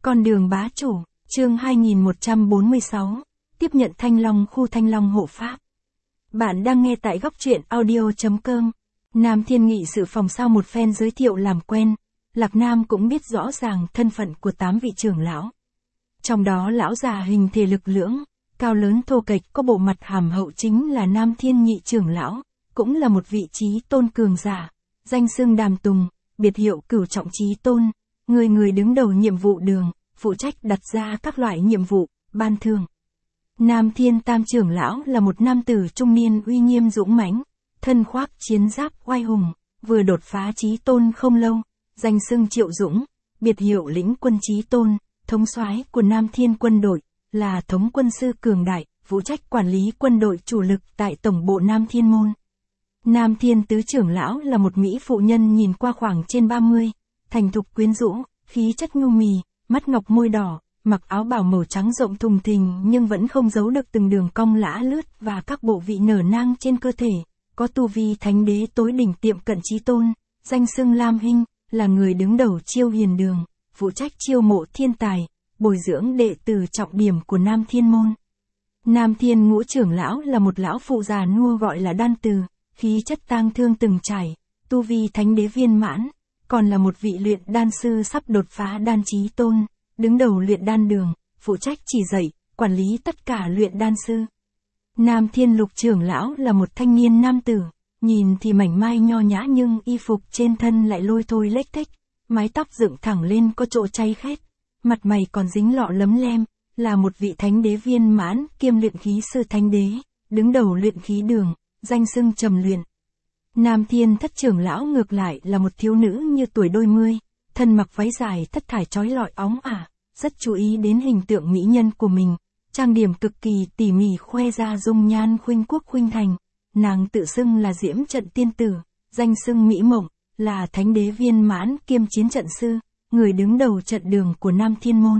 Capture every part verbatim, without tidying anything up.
Con đường bá chủ, chương hai nghìn một trăm bốn mươi sáu, tiếp nhận Thanh Long khu Thanh Long hộ pháp. Bạn đang nghe tại góc truyện audio chấm com. Nam Thiên Nghị sự phòng sau một phen giới thiệu làm quen, Lạc Nam cũng biết rõ ràng thân phận của tám vị trưởng lão. Trong đó lão già hình thể lực lưỡng, cao lớn thô kệch có bộ mặt hàm hậu chính là Nam Thiên Nghị trưởng lão, cũng là một vị trí tôn cường giả, danh xưng Đàm Tùng, biệt hiệu Cửu Trọng Chí Tôn, người người đứng đầu nhiệm vụ đường, phụ trách đặt ra các loại nhiệm vụ, ban thưởng. Nam Thiên Tam trưởng lão là một nam tử trung niên uy nghiêm dũng mãnh, thân khoác chiến giáp oai hùng, vừa đột phá Chí Tôn không lâu, danh xưng Triệu Dũng, biệt hiệu Lĩnh Quân Chí Tôn, thống soái của Nam Thiên quân đội, là thống quân sư cường đại, phụ trách quản lý quân đội chủ lực tại tổng bộ Nam Thiên môn. Nam Thiên tứ trưởng lão là một mỹ phụ nhân nhìn qua khoảng trên ba mươi, thành thục quyến rũ, khí chất nhu mì, mắt ngọc môi đỏ, mặc áo bào màu trắng rộng thùng thình nhưng vẫn không giấu được từng đường cong lả lướt và các bộ vị nở nang trên cơ thể, có tu vi thánh đế tối đỉnh tiệm cận Chí Tôn, danh xưng Lam Hinh, là người đứng đầu chiêu hiền đường, phụ trách chiêu mộ thiên tài, bồi dưỡng đệ tử trọng điểm của Nam Thiên môn. Nam Thiên ngũ trưởng lão là một lão phụ già nua gọi là Đan Từ, khí chất tang thương từng trải, tu vi thánh đế viên mãn, còn là một vị luyện đan sư sắp đột phá đan Chí Tôn, đứng đầu luyện đan đường, phụ trách chỉ dạy, quản lý tất cả luyện đan sư. Nam Thiên lục trưởng lão là một thanh niên nam tử, nhìn thì mảnh mai nho nhã nhưng y phục trên thân lại lôi thôi lếch thếch, mái tóc dựng thẳng lên có chỗ cháy khét, mặt mày còn dính lọ lấm lem, là một vị thánh đế viên mãn kiêm luyện khí sư thánh đế, đứng đầu luyện khí đường, danh xưng Trầm Luyện. Nam Thiên thất trưởng lão ngược lại là một thiếu nữ như tuổi đôi mươi, thân mặc váy dài thất thải chói lọi óng ả, rất chú ý đến hình tượng mỹ nhân của mình, trang điểm cực kỳ tỉ mỉ khoe ra dung nhan khuynh quốc khuynh thành. Nàng tự xưng là Diễm Trận Tiên Tử, danh xưng Mỹ Mộng, là thánh đế viên mãn kiêm chiến trận sư, người đứng đầu trận đường của Nam Thiên môn.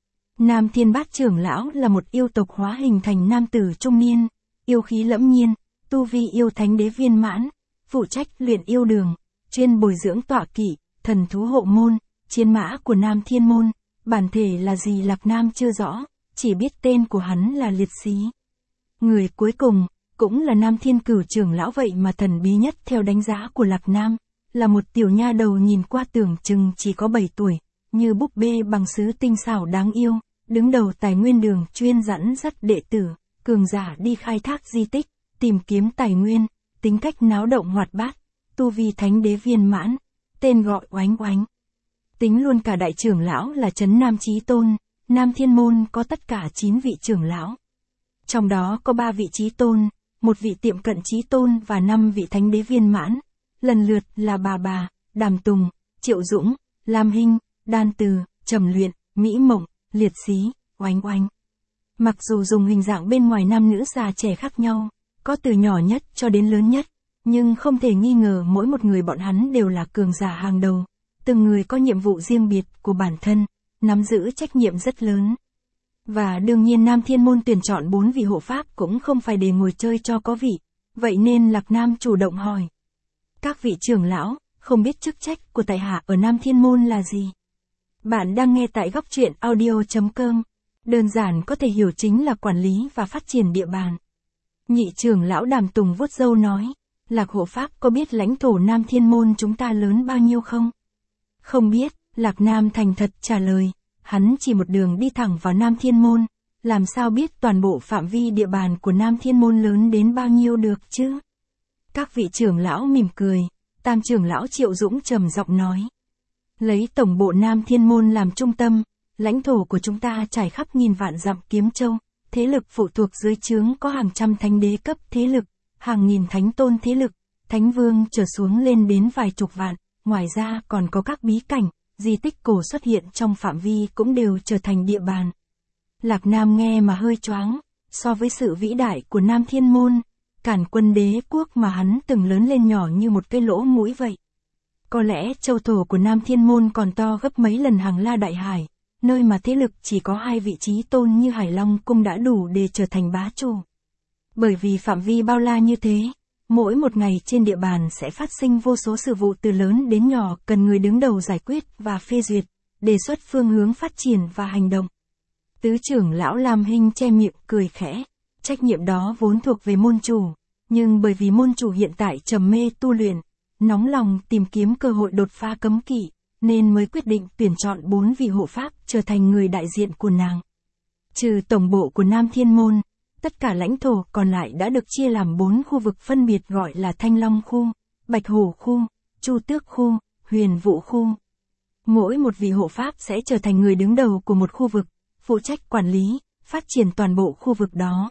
Nam Thiên bát trưởng lão là một yêu tộc hóa hình thành nam tử trung niên, yêu khí lẫm nhiên, tu vi yêu thánh đế viên mãn, phụ trách luyện yêu đường, chuyên bồi dưỡng tọa kỵ, thần thú hộ môn, chiến mã của Nam Thiên môn, bản thể là gì Lạc Nam chưa rõ, chỉ biết tên của hắn là Liệt Xí. Người cuối cùng, cũng là Nam Thiên cửu trưởng lão vậy mà thần bí nhất theo đánh giá của Lạc Nam, là một tiểu nha đầu nhìn qua tưởng chừng chỉ có bảy tuổi, như búp bê bằng sứ tinh xảo đáng yêu, đứng đầu tài nguyên đường chuyên dẫn dắt đệ tử, cường giả đi khai thác di tích, tìm kiếm tài nguyên, tính cách náo động hoạt bát, tu vi thánh đế viên mãn, tên gọi Oánh Oánh. Tính luôn cả đại trưởng lão là Trấn Nam Chí Tôn, Nam Thiên môn có tất cả chín vị trưởng lão. Trong đó có ba vị Chí Tôn, một vị tiệm cận Chí Tôn và năm vị thánh đế viên mãn, lần lượt là Bà Bà, Đàm Tùng, Triệu Dũng, Lam Hinh, Đan Từ, Trầm Luyện, Mỹ Mộng, Liệt Xí, Oánh Oánh. Mặc dù dùng hình dạng bên ngoài nam nữ già trẻ khác nhau, có từ nhỏ nhất cho đến lớn nhất, nhưng không thể nghi ngờ mỗi một người bọn hắn đều là cường giả hàng đầu, từng người có nhiệm vụ riêng biệt của bản thân, nắm giữ trách nhiệm rất lớn. Và đương nhiên Nam Thiên môn tuyển chọn bốn vị hộ pháp cũng không phải để ngồi chơi cho có vị, vậy nên Lạc Nam chủ động hỏi. Các vị trưởng lão, không biết chức trách của tại hạ ở Nam Thiên môn là gì? Bạn đang nghe tại góc truyện audio chấm com, đơn giản có thể hiểu chính là quản lý và phát triển địa bàn. Nhị trưởng lão Đàm Tùng vuốt râu nói, Lạc hộ pháp có biết lãnh thổ Nam Thiên môn chúng ta lớn bao nhiêu không? Không biết, Lạc Nam thành thật trả lời, hắn chỉ một đường đi thẳng vào Nam Thiên môn, làm sao biết toàn bộ phạm vi địa bàn của Nam Thiên môn lớn đến bao nhiêu được chứ? Các vị trưởng lão mỉm cười, Tam trưởng lão Triệu Dũng trầm giọng nói. Lấy tổng bộ Nam Thiên môn làm trung tâm, lãnh thổ của chúng ta trải khắp nghìn vạn dặm kiếm châu, thế lực phụ thuộc dưới trướng có hàng trăm thánh đế cấp thế lực, hàng nghìn thánh tôn thế lực, thánh vương trở xuống lên đến vài chục vạn, ngoài ra còn có các bí cảnh, di tích cổ xuất hiện trong phạm vi cũng đều trở thành địa bàn. Lạc Nam nghe mà hơi choáng, so với sự vĩ đại của Nam Thiên môn, Càn Quân đế quốc mà hắn từng lớn lên nhỏ như một cái lỗ mũi vậy. Có lẽ châu thổ của Nam Thiên môn còn to gấp mấy lần Hàng La Đại Hải, nơi mà thế lực chỉ có hai vị Chí Tôn như Hải Long Cung đã đủ để trở thành bá chủ. Bởi vì phạm vi bao la như thế, mỗi một ngày trên địa bàn sẽ phát sinh vô số sự vụ từ lớn đến nhỏ cần người đứng đầu giải quyết và phê duyệt, đề xuất phương hướng phát triển và hành động. Tứ trưởng lão Lam Hinh che miệng cười khẽ, trách nhiệm đó vốn thuộc về môn chủ, nhưng bởi vì môn chủ hiện tại trầm mê tu luyện, nóng lòng tìm kiếm cơ hội đột phá cấm kỵ, nên mới quyết định tuyển chọn bốn vị hộ pháp trở thành người đại diện của nàng. Trừ tổng bộ của Nam Thiên Môn, tất cả lãnh thổ còn lại đã được chia làm bốn khu vực phân biệt gọi là Thanh Long khu, Bạch Hổ khu, Chu Tước khu, Huyền Vũ khu. Mỗi một vị hộ pháp sẽ trở thành người đứng đầu của một khu vực, phụ trách quản lý, phát triển toàn bộ khu vực đó.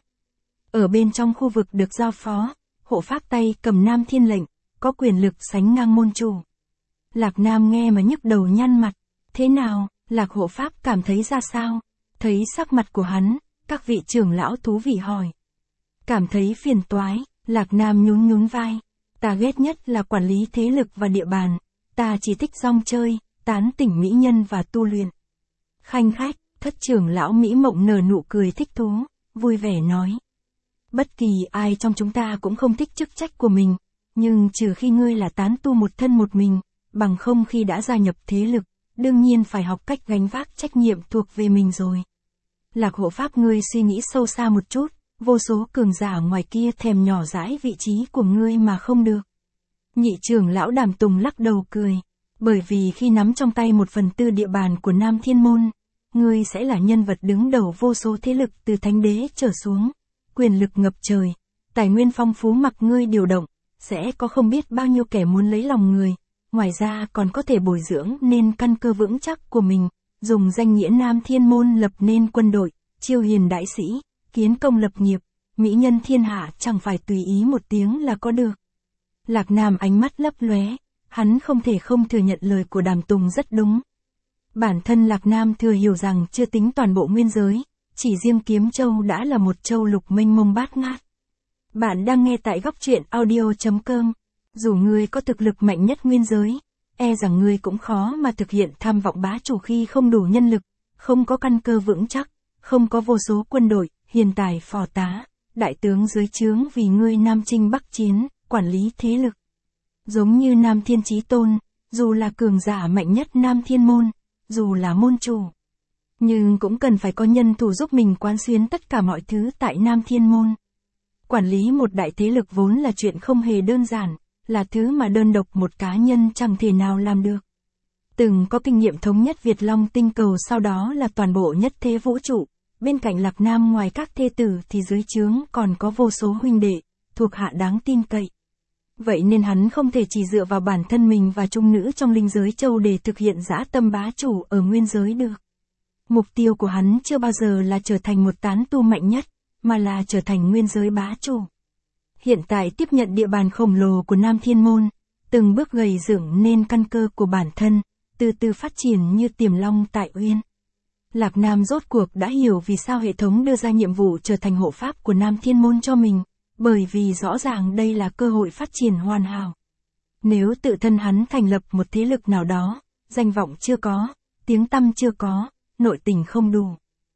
Ở bên trong khu vực được giao phó, hộ pháp tay cầm Nam Thiên lệnh, có quyền lực sánh ngang môn chủ. Lạc Nam nghe mà nhức đầu nhăn mặt. Thế nào, Lạc hộ pháp cảm thấy ra sao? Thấy sắc mặt của hắn, các vị trưởng lão thú vị hỏi. Cảm thấy phiền toái, Lạc Nam nhún nhún vai. Ta ghét nhất là quản lý thế lực và địa bàn. Ta chỉ thích rong chơi, tán tỉnh mỹ nhân và tu luyện. Khanh khách, thất trưởng lão Mỹ Mộng nở nụ cười thích thú, vui vẻ nói. Bất kỳ ai trong chúng ta cũng không thích chức trách của mình, nhưng trừ khi ngươi là tán tu một thân một mình, bằng không khi đã gia nhập thế lực, đương nhiên phải học cách gánh vác trách nhiệm thuộc về mình rồi. Lạc hộ pháp ngươi suy nghĩ sâu xa một chút, vô số cường giả ngoài kia thèm nhỏ dãi vị trí của ngươi mà không được. Nhị trưởng lão Đàm Tùng lắc đầu cười, bởi vì khi nắm trong tay một phần tư địa bàn của Nam Thiên Môn, ngươi sẽ là nhân vật đứng đầu vô số thế lực từ thánh đế trở xuống, quyền lực ngập trời, tài nguyên phong phú mặc ngươi điều động, sẽ có không biết bao nhiêu kẻ muốn lấy lòng người, ngoài ra còn có thể bồi dưỡng nên căn cơ vững chắc của mình, dùng danh nghĩa Nam Thiên Môn lập nên quân đội, chiêu hiền đại sĩ, kiến công lập nghiệp, mỹ nhân thiên hạ chẳng phải tùy ý một tiếng là có được. Lạc Nam ánh mắt lấp lóe, hắn không thể không thừa nhận lời của Đàm Tùng rất đúng. Bản thân Lạc Nam thừa hiểu rằng chưa tính toàn bộ nguyên giới, chỉ riêng Kiếm Châu đã là một châu lục mênh mông bát ngát. Bạn đang nghe tại góc truyện audio chấm com. Dù ngươi có thực lực mạnh nhất nguyên giới, e rằng ngươi cũng khó mà thực hiện tham vọng bá chủ khi không đủ nhân lực, không có căn cơ vững chắc, không có vô số quân đội, hiền tài phò tá, đại tướng dưới trướng vì ngươi nam chinh bắc chiến, quản lý thế lực. Giống như Nam Thiên Chí Tôn, dù là cường giả mạnh nhất Nam Thiên Môn, dù là môn chủ, nhưng cũng cần phải có nhân thủ giúp mình quán xuyến tất cả mọi thứ tại Nam Thiên Môn. Quản lý một đại thế lực vốn là chuyện không hề đơn giản, là thứ mà đơn độc một cá nhân chẳng thể nào làm được. Từng có kinh nghiệm thống nhất Việt Long tinh cầu, sau đó là toàn bộ nhất thế vũ trụ, bên cạnh Lạc Nam ngoài các thê tử thì dưới trướng còn có vô số huynh đệ, thuộc hạ đáng tin cậy. Vậy nên hắn không thể chỉ dựa vào bản thân mình và trung nữ trong linh giới châu để thực hiện dã tâm bá chủ ở nguyên giới được. Mục tiêu của hắn chưa bao giờ là trở thành một tán tu mạnh nhất, mà là trở thành nguyên giới bá chủ. Hiện tại tiếp nhận địa bàn khổng lồ của Nam Thiên Môn, từng bước gầy dựng nên căn cơ của bản thân, từ từ phát triển như tiềm long tại uyên. Lạc Nam rốt cuộc đã hiểu vì sao hệ thống đưa ra nhiệm vụ trở thành hộ pháp của Nam Thiên Môn cho mình, bởi vì rõ ràng đây là cơ hội phát triển hoàn hảo. Nếu tự thân hắn thành lập một thế lực nào đó, danh vọng chưa có, tiếng tăm chưa có, nội tình không đủ,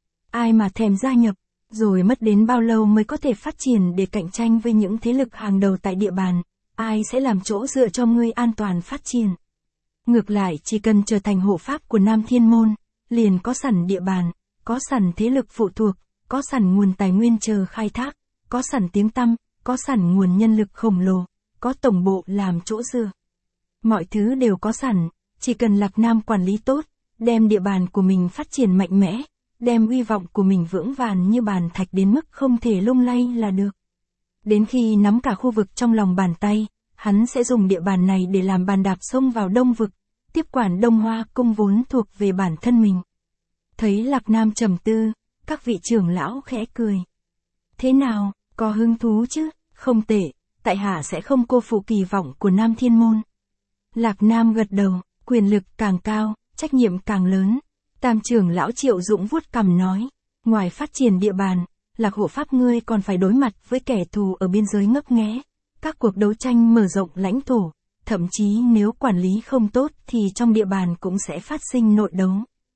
ai mà thèm gia nhập, rồi mất đến bao lâu mới có thể phát triển để cạnh tranh với những thế lực hàng đầu tại địa bàn, ai sẽ làm chỗ dựa cho ngươi an toàn phát triển. Ngược lại chỉ cần trở thành hộ pháp của Nam Thiên Môn, liền có sẵn địa bàn, có sẵn thế lực phụ thuộc, có sẵn nguồn tài nguyên chờ khai thác, có sẵn tiếng tăm, có sẵn nguồn nhân lực khổng lồ, có tổng bộ làm chỗ dựa. Mọi thứ đều có sẵn, chỉ cần Lạc Nam quản lý tốt, đem địa bàn của mình phát triển mạnh mẽ, đem uy vọng của mình vững vàng như bàn thạch đến mức không thể lung lay là được. Đến khi nắm cả khu vực trong lòng bàn tay, hắn sẽ dùng địa bàn này để làm bàn đạp xông vào Đông vực, tiếp quản Đông Hoa cung vốn thuộc về bản thân mình. Thấy Lạc Nam trầm tư, các vị trưởng lão khẽ cười. Thế nào, có hứng thú chứ? Không tệ, tại hạ sẽ không cô phụ kỳ vọng của Nam Thiên Môn. Lạc Nam gật đầu, quyền lực càng cao, trách nhiệm càng lớn. Tam trưởng lão Triệu Dũng vuốt cằm nói, ngoài phát triển địa bàn, Lạc hộ pháp ngươi còn phải đối mặt với kẻ thù ở biên giới ngấp nghé, các cuộc đấu tranh mở rộng lãnh thổ, thậm chí nếu quản lý không tốt thì trong địa bàn cũng sẽ phát sinh nội đấu.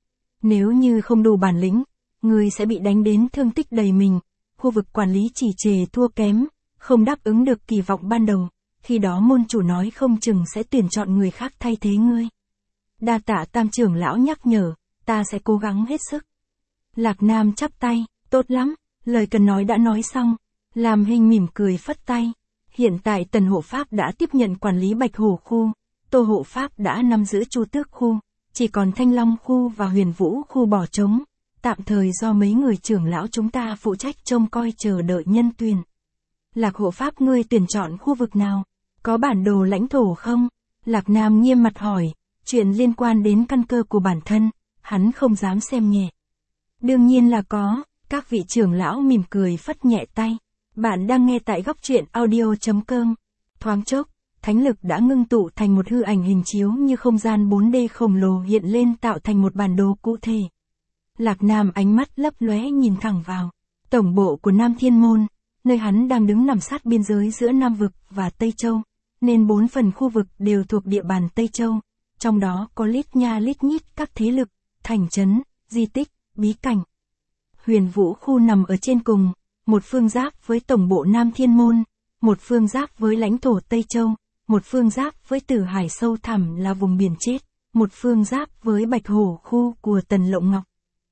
Nếu như không đủ bản lĩnh, ngươi sẽ bị đánh đến thương tích đầy mình, khu vực quản lý trì trệ thua kém, không đáp ứng được kỳ vọng ban đầu, khi đó môn chủ nói không chừng sẽ tuyển chọn người khác thay thế ngươi. Đa tạ Tam trưởng lão nhắc nhở, ta sẽ cố gắng hết sức. Lạc Nam chắp tay, tốt lắm, lời cần nói đã nói xong. Lam Hinh mỉm cười phất tay. Hiện tại Tần hộ pháp đã tiếp nhận quản lý Bạch Hổ khu, Tô hộ pháp đã nắm giữ Chu Tước khu, chỉ còn Thanh Long khu và Huyền Vũ khu bỏ trống, tạm thời do mấy người trưởng lão chúng ta phụ trách trông coi chờ đợi nhân tuyển. Lạc hộ pháp ngươi tuyển chọn khu vực nào? Có bản đồ lãnh thổ không? Lạc Nam nghiêm mặt hỏi, chuyện liên quan đến căn cơ của bản thân, hắn không dám xem nhẹ. Đương nhiên là có, các vị trưởng lão mỉm cười phất nhẹ tay. Bạn đang nghe tại góc truyện audio.com. Thoáng chốc, thánh lực đã ngưng tụ thành một hư ảnh hình chiếu như không gian bốn D khổng lồ hiện lên tạo thành một bản đồ cụ thể. Lạc Nam ánh mắt lấp lóe nhìn thẳng vào tổng bộ của Nam Thiên Môn, nơi hắn đang đứng nằm sát biên giới giữa Nam Vực và Tây Châu, nên bốn phần khu vực đều thuộc địa bàn Tây Châu, trong đó có lít nha lít nhít các thế lực, thành trấn, di tích, bí cảnh. Huyền Vũ khu nằm ở trên cùng, một phương giáp với tổng bộ Nam Thiên Môn, một phương giáp với lãnh thổ Tây Châu, một phương giáp với Tử Hải sâu thẳm là vùng biển chết, một phương giáp với Bạch Hổ khu của Tần Lộng Ngọc.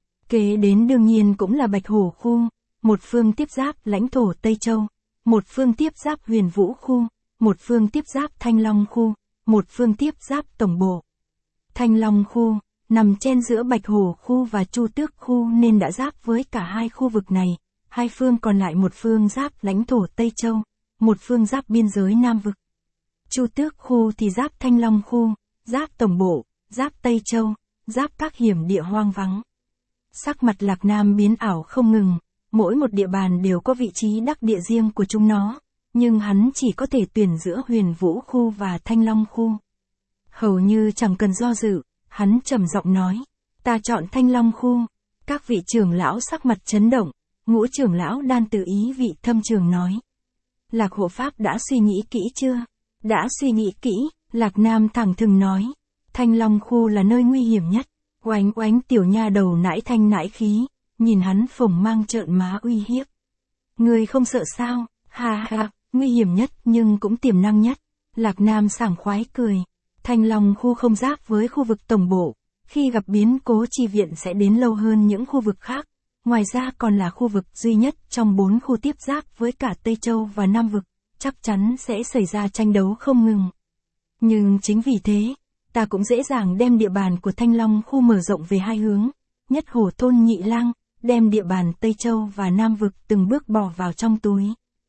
Kế đến đương nhiên cũng là Bạch Hổ khu, một phương tiếp giáp lãnh thổ Tây Châu, một phương tiếp giáp Huyền Vũ khu, một phương tiếp giáp Thanh Long khu, một phương tiếp giáp tổng bộ. Thanh Long khu nằm trên giữa Bạch Hổ khu và Chu Tước khu nên đã giáp với cả hai khu vực này. Hai phương còn lại một phương giáp lãnh thổ Tây Châu, một phương giáp biên giới Nam Vực. Chu Tước khu thì giáp Thanh Long khu, giáp tổng bộ, giáp Tây Châu, giáp các hiểm địa hoang vắng. Sắc mặt Lạc Nam biến ảo không ngừng, mỗi một địa bàn đều có vị trí đắc địa riêng của chúng nó, nhưng hắn chỉ có thể tuyển giữa Huyền Vũ khu và Thanh Long khu. Hầu như chẳng cần do dự, hắn trầm giọng nói, ta chọn Thanh Long khu. Các vị trưởng lão sắc mặt chấn động. Ngũ trưởng lão Đan Từ ý vị thâm trường nói. Lạc hộ pháp đã suy nghĩ kỹ chưa? Đã suy nghĩ kỹ, Lạc Nam thẳng thừng nói. Thanh Long khu là nơi nguy hiểm nhất. Oánh oánh tiểu nha đầu nãi thanh nãi khí, nhìn hắn phồng mang trợn má uy hiếp. Người không sợ sao? Ha ha, nguy hiểm nhất nhưng cũng tiềm năng nhất. Lạc Nam sảng khoái cười. Thanh Long khu không giáp với khu vực tổng bộ, khi gặp biến cố chi viện sẽ đến lâu hơn những khu vực khác. Ngoài ra còn là khu vực duy nhất trong bốn khu tiếp giáp với cả Tây Châu và Nam Vực, chắc chắn sẽ xảy ra tranh đấu không ngừng. Nhưng chính vì thế, ta cũng dễ dàng đem địa bàn của Thanh Long khu mở rộng về hai hướng, nhất Hổ Thôn Nhị Lang, đem địa bàn Tây Châu và Nam Vực từng bước bỏ vào trong túi.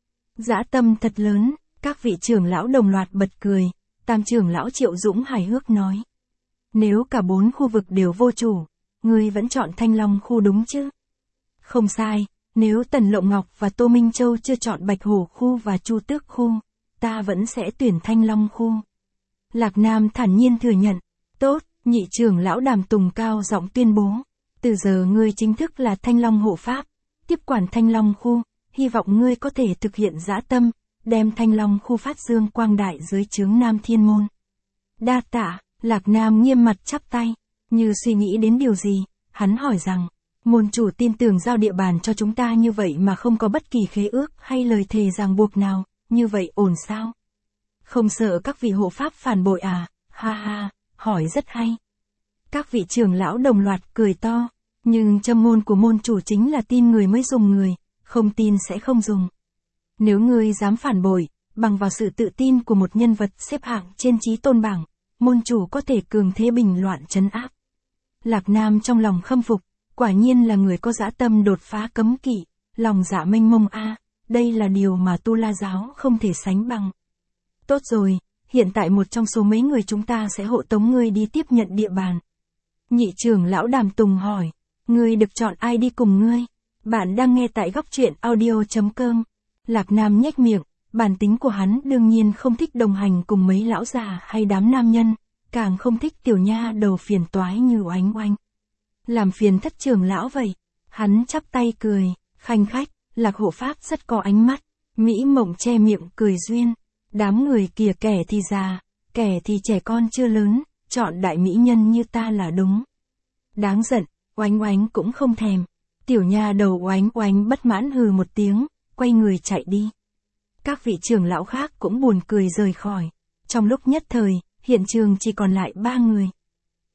Dã tâm thật lớn, các vị trưởng lão đồng loạt bật cười, Tam trưởng lão Triệu Dũng hài hước nói. Nếu cả bốn khu vực đều vô chủ, ngươi vẫn chọn Thanh Long khu đúng chứ? Không sai, nếu Tần Lộng Ngọc và Tô Minh Châu chưa chọn Bạch Hổ khu và Chu Tước khu, ta vẫn sẽ tuyển Thanh Long khu. Lạc Nam thản nhiên thừa nhận, tốt, nhị trưởng lão Đàm Tùng cao giọng tuyên bố, từ giờ ngươi chính thức là Thanh Long hộ pháp, tiếp quản Thanh Long khu, hy vọng ngươi có thể thực hiện dã tâm, đem Thanh Long khu phát dương quang đại dưới trướng Nam Thiên Môn. Đa tạ, Lạc Nam nghiêm mặt chắp tay, như suy nghĩ đến điều gì, hắn hỏi rằng, môn chủ tin tưởng giao địa bàn cho chúng ta như vậy mà không có bất kỳ khế ước hay lời thề ràng buộc nào, như vậy ổn sao? Không sợ các vị hộ pháp phản bội à? Ha ha, hỏi rất hay. Các vị trưởng lão đồng loạt cười to, nhưng châm ngôn của môn chủ chính là tin người mới dùng người, không tin sẽ không dùng. Nếu ngươi dám phản bội, bằng vào sự tự tin của một nhân vật xếp hạng trên chí tôn bảng, môn chủ có thể cường thế bình loạn trấn áp. Lạc Nam trong lòng khâm phục, quả nhiên là người có dã tâm đột phá cấm kỵ, lòng dạ mênh mông a, đây là điều mà Tu La giáo không thể sánh bằng. Tốt rồi, hiện tại một trong số mấy người chúng ta sẽ hộ tống ngươi đi tiếp nhận địa bàn. Nhị trưởng lão Đàm Tùng hỏi, ngươi được chọn ai đi cùng ngươi? Bạn đang nghe tại góc truyện audio.com. Lạc Nam nhếch miệng, bản tính của hắn đương nhiên không thích đồng hành cùng mấy lão già hay đám nam nhân, càng không thích tiểu nha đầu phiền toái như Oánh Oanh. Làm phiền thất trưởng lão vậy. Hắn chắp tay cười, khanh khách, Lạc hộ pháp rất có ánh mắt. Mỹ Mộng che miệng cười duyên. Đám người kìa, kẻ thì già, kẻ thì trẻ con chưa lớn, chọn đại mỹ nhân như ta là đúng. Đáng giận, Oánh Oánh cũng không thèm. Tiểu nha đầu Oánh Oánh bất mãn hừ một tiếng, quay người chạy đi. Các vị trưởng lão khác cũng buồn cười rời khỏi. Trong lúc nhất thời, hiện trường chỉ còn lại ba người.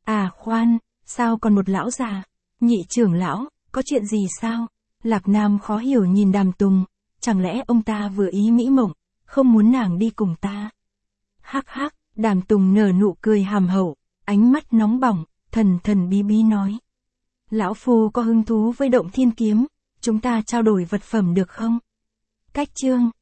À khoan, sao còn một lão già? Nhị trưởng lão, có chuyện gì sao? Lạc Nam khó hiểu nhìn Đàm Tùng, chẳng lẽ ông ta vừa ý mỹ mộng, không muốn nàng đi cùng ta? Hắc hắc, Đàm Tùng nở nụ cười hàm hậu, ánh mắt nóng bỏng, thần thần bí bí nói. Lão Phu có hứng thú với Động Thiên Kiếm, chúng ta trao đổi vật phẩm được không? Cách chương